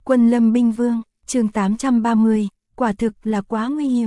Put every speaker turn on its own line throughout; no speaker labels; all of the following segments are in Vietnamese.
Quân Lâm Binh Vương, chương 830, quả thực là quá nguy hiểm.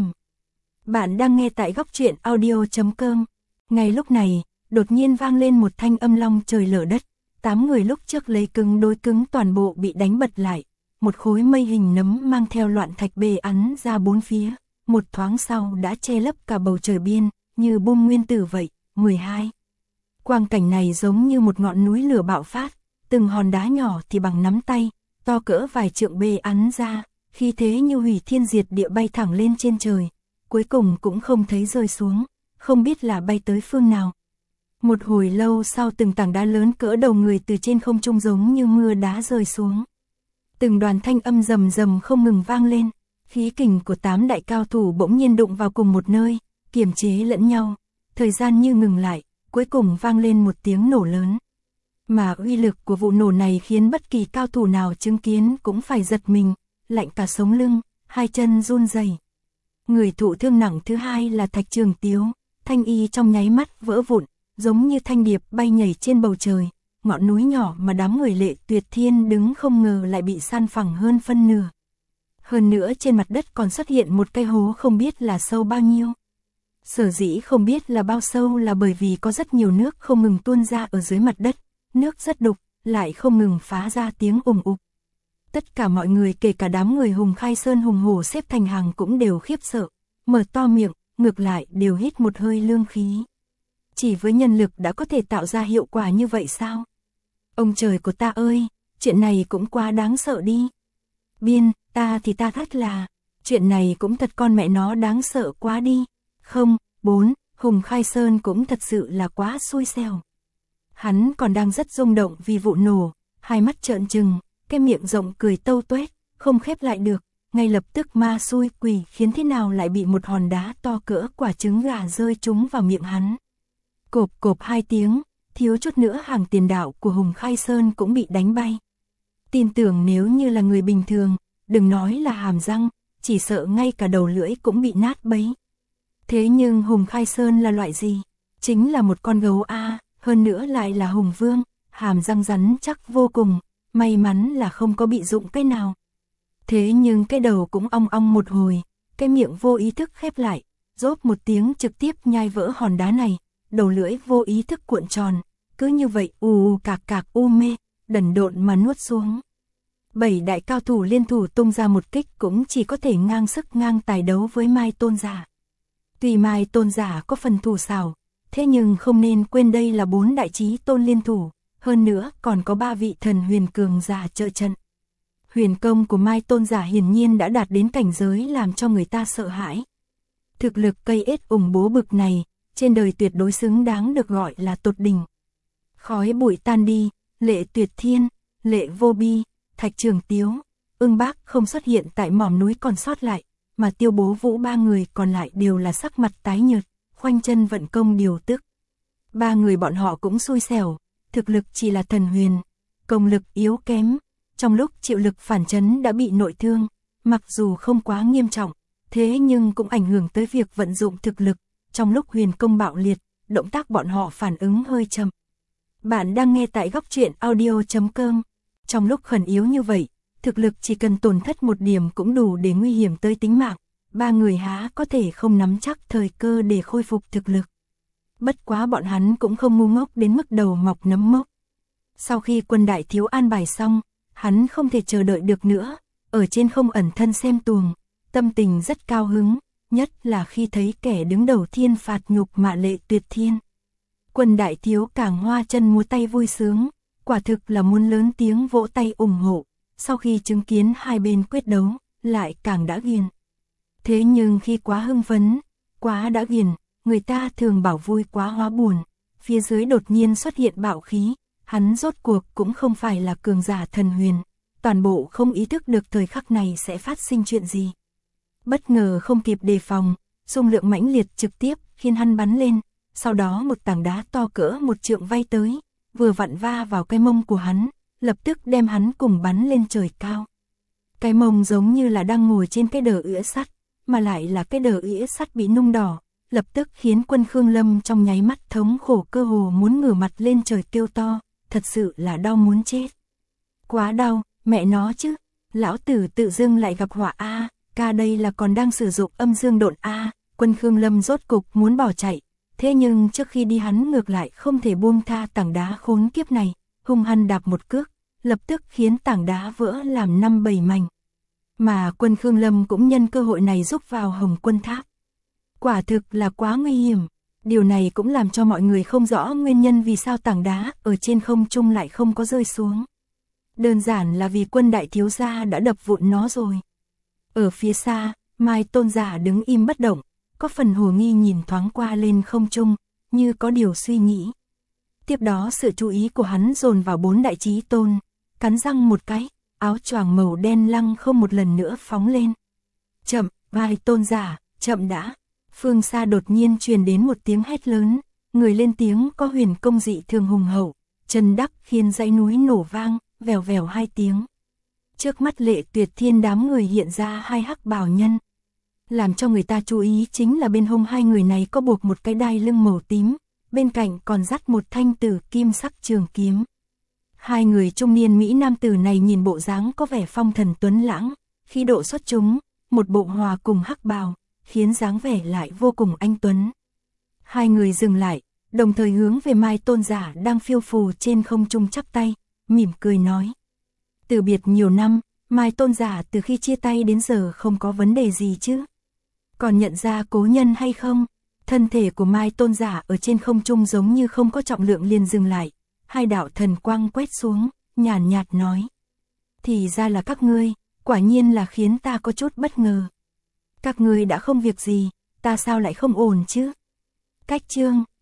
Bạn đang nghe tại góc truyện audio.com. Ngay lúc này, đột nhiên vang lên một thanh âm long trời lở đất. 8 người lúc trước lấy cứng đối cứng toàn bộ bị đánh bật lại. Một khối mây hình nấm mang theo loạn thạch bề ắn ra bốn phía. Một thoáng sau đã che lấp cả bầu trời biên, như bom nguyên tử vậy. 12. Quang cảnh này giống như một ngọn núi lửa bạo phát. Từng hòn đá nhỏ thì bằng nắm tay, to cỡ vài trượng bề ắn ra, khi thế như hủy thiên diệt địa bay thẳng lên trên trời, cuối cùng cũng không thấy rơi xuống, không biết là bay tới phương nào. Một hồi lâu sau từng tảng đá lớn cỡ đầu người từ trên không trung giống như mưa đá rơi xuống. Từng đoàn thanh âm rầm rầm không ngừng vang lên, khí kình của 8 đại cao thủ bỗng nhiên đụng vào cùng một nơi, kiềm chế lẫn nhau, thời gian như ngừng lại, cuối cùng vang lên một tiếng nổ lớn. Mà uy lực của vụ nổ này khiến bất kỳ cao thủ nào chứng kiến cũng phải giật mình, lạnh cả sống lưng, hai chân run rẩy. Người thụ thương nặng thứ hai là Thạch Trường Tiếu, thanh y trong nháy mắt vỡ vụn, giống như thanh điệp bay nhảy trên bầu trời, ngọn núi nhỏ mà đám người Lệ Tuyệt Thiên đứng không ngờ lại bị san phẳng hơn phân nửa. Hơn nữa trên mặt đất còn xuất hiện một cái hố không biết là sâu bao nhiêu. Sở dĩ không biết là bao sâu là bởi vì có rất nhiều nước không ngừng tuôn ra ở dưới mặt đất. Nước rất đục, lại không ngừng phá ra tiếng ùng ục. Tất cả mọi người kể cả đám người Hùng Khai Sơn hùng hổ xếp thành hàng cũng đều khiếp sợ, mở to miệng, ngược lại đều hít một hơi lương khí. Chỉ với nhân lực đã có thể tạo ra hiệu quả như vậy sao? Ông trời của ta ơi, chuyện này cũng quá đáng sợ đi. Biên, ta thì ta thắt là, chuyện này cũng thật con mẹ nó đáng sợ quá đi. Không, 4, Hùng Khai Sơn cũng thật sự là quá xui xẻo. Hắn còn đang rất rung động vì vụ nổ, hai mắt trợn trừng, cái miệng rộng cười tâu tuét, không khép lại được, ngay lập tức ma xui quỷ khiến thế nào lại bị một hòn đá to cỡ quả trứng gà rơi trúng vào miệng hắn. Cộp cộp hai tiếng, thiếu chút nữa hàng tiền đạo của Hùng Khai Sơn cũng bị đánh bay. Tin tưởng nếu như là người bình thường, đừng nói là hàm răng, chỉ sợ ngay cả đầu lưỡi cũng bị nát bấy. Thế nhưng Hùng Khai Sơn là loại gì? Chính là một con gấu A. Hơn nữa lại là hùng vương, hàm răng rắn chắc vô cùng, may mắn là không có bị rụng cái nào. Thế nhưng cái đầu cũng ong ong một hồi, cái miệng vô ý thức khép lại, rốp một tiếng trực tiếp nhai vỡ hòn đá này, đầu lưỡi vô ý thức cuộn tròn, cứ như vậy cạc cạc mê, đần độn mà nuốt xuống. 7 đại cao thủ liên thủ tung ra một kích cũng chỉ có thể ngang sức ngang tài đấu với Mai Tôn Giả. Tuy Mai Tôn Giả có phần thủ xảo, thế nhưng không nên quên đây là 4 đại chí tôn liên thủ, hơn nữa còn có 3 vị thần huyền cường giả trợ trận. Huyền công của Mai Tôn Giả hiển nhiên đã đạt đến cảnh giới làm cho người ta sợ hãi. Thực lực cây ết ủng bố bực này, trên đời tuyệt đối xứng đáng được gọi là tột đỉnh. Khói bụi tan đi, Lệ Tuyệt Thiên, Lệ Vô Bi, Thạch Trường Tiếu, Ưng Bác không xuất hiện tại mỏm núi còn sót lại, mà Tiêu Bố Vũ 3 người còn lại đều là sắc mặt tái nhợt, khoanh chân vận công điều tức. 3 người bọn họ cũng xui xẻo, thực lực chỉ là thần huyền, công lực yếu kém, trong lúc chịu lực phản chấn đã bị nội thương, mặc dù không quá nghiêm trọng, thế nhưng cũng ảnh hưởng tới việc vận dụng thực lực, trong lúc huyền công bạo liệt, động tác bọn họ phản ứng hơi chậm. Bạn đang nghe tại góc truyện audio.com, trong lúc khẩn yếu như vậy, thực lực chỉ cần tổn thất một điểm cũng đủ để nguy hiểm tới tính mạng. 3 người há có thể không nắm chắc thời cơ để khôi phục thực lực. Bất quá bọn hắn cũng không ngu ngốc đến mức đầu mọc nấm mốc. Sau khi quân đại thiếu an bài xong, hắn không thể chờ đợi được nữa, ở trên không ẩn thân xem tuồng, tâm tình rất cao hứng, nhất là khi thấy kẻ đứng đầu thiên phạt nhục mạ Lệ Tuyệt Thiên. Quân đại thiếu càng hoa chân múa tay vui sướng, quả thực là muốn lớn tiếng vỗ tay ủng hộ, sau khi chứng kiến hai bên quyết đấu, lại càng đã ghiền. Thế nhưng khi quá hưng phấn, quá đã ghiền, người ta thường bảo vui quá hóa buồn, phía dưới đột nhiên xuất hiện bạo khí, hắn rốt cuộc cũng không phải là cường giả thần huyền, toàn bộ không ý thức được thời khắc này sẽ phát sinh chuyện gì. Bất ngờ không kịp đề phòng, xung lượng mãnh liệt trực tiếp khiến hắn bắn lên, sau đó một tảng đá to cỡ 1 trượng vay tới, vừa vặn va vào cái mông của hắn, lập tức đem hắn cùng bắn lên trời cao. Cái mông giống như là đang ngồi trên cái đờ ỉa sắt, mà lại là cái đờ ỉa sắt bị nung đỏ, lập tức khiến Quân Khương Lâm trong nháy mắt thống khổ cơ hồ muốn ngửa mặt lên trời kêu to, thật sự là đau muốn chết. Quá đau, mẹ nó chứ, Lão tử tự dưng lại gặp họa a, ca đây là còn đang sử dụng âm dương độn a. Quân Khương Lâm rốt cục muốn bỏ chạy, thế nhưng trước khi đi hắn ngược lại không thể buông tha tảng đá khốn kiếp này, hung hăng đạp một cước, lập tức khiến tảng đá vỡ làm 5-7 mảnh. Mà Quân Khương Lâm cũng nhân cơ hội này giúp vào Hồng Quân Tháp. Quả thực là quá nguy hiểm, điều này cũng làm cho mọi người không rõ nguyên nhân vì sao tảng đá ở trên không trung lại không có rơi xuống. Đơn giản là vì Quân đại thiếu gia đã đập vụn nó rồi. Ở phía xa, Mai Tôn giả đứng im bất động, có phần hồ nghi nhìn thoáng qua lên không trung, như có điều suy nghĩ. Tiếp đó sự chú ý của hắn dồn vào 4 đại chí tôn, cắn răng một cái, áo choàng màu đen lăng không một lần nữa phóng lên. Chậm, Mai Tôn giả, chậm đã. Phương xa đột nhiên truyền đến một tiếng hét lớn, người lên tiếng có huyền công dị thường hùng hậu, chân đắc khiến dãy núi nổ vang, vèo vèo 2 tiếng. Trước mắt Lệ Tuyệt Thiên đám người hiện ra 2 hắc bào nhân. Làm cho người ta chú ý chính là bên hông 2 người này có buộc một cái đai lưng màu tím, bên cạnh còn dắt một thanh tử kim sắc trường kiếm. 2 người trung niên Mỹ nam tử này nhìn bộ dáng có vẻ phong thần tuấn lãng, khí độ xuất chúng, một bộ hòa cùng hắc bào, khiến dáng vẻ lại vô cùng anh tuấn. 2 người dừng lại, đồng thời hướng về Mai Tôn giả đang phiêu phù trên không trung chắp tay, mỉm cười nói. Từ biệt nhiều năm, Mai Tôn giả từ khi chia tay đến giờ không có vấn đề gì chứ? Còn nhận ra cố nhân hay không? Thân thể của Mai Tôn giả ở trên không trung giống như không có trọng lượng liền dừng lại, 2 đạo thần quang quét xuống, nhàn nhạt nói. Thì ra là các ngươi, quả nhiên là khiến ta có chút bất ngờ. Các ngươi đã không việc gì, ta sao lại không ổn chứ? Cách chương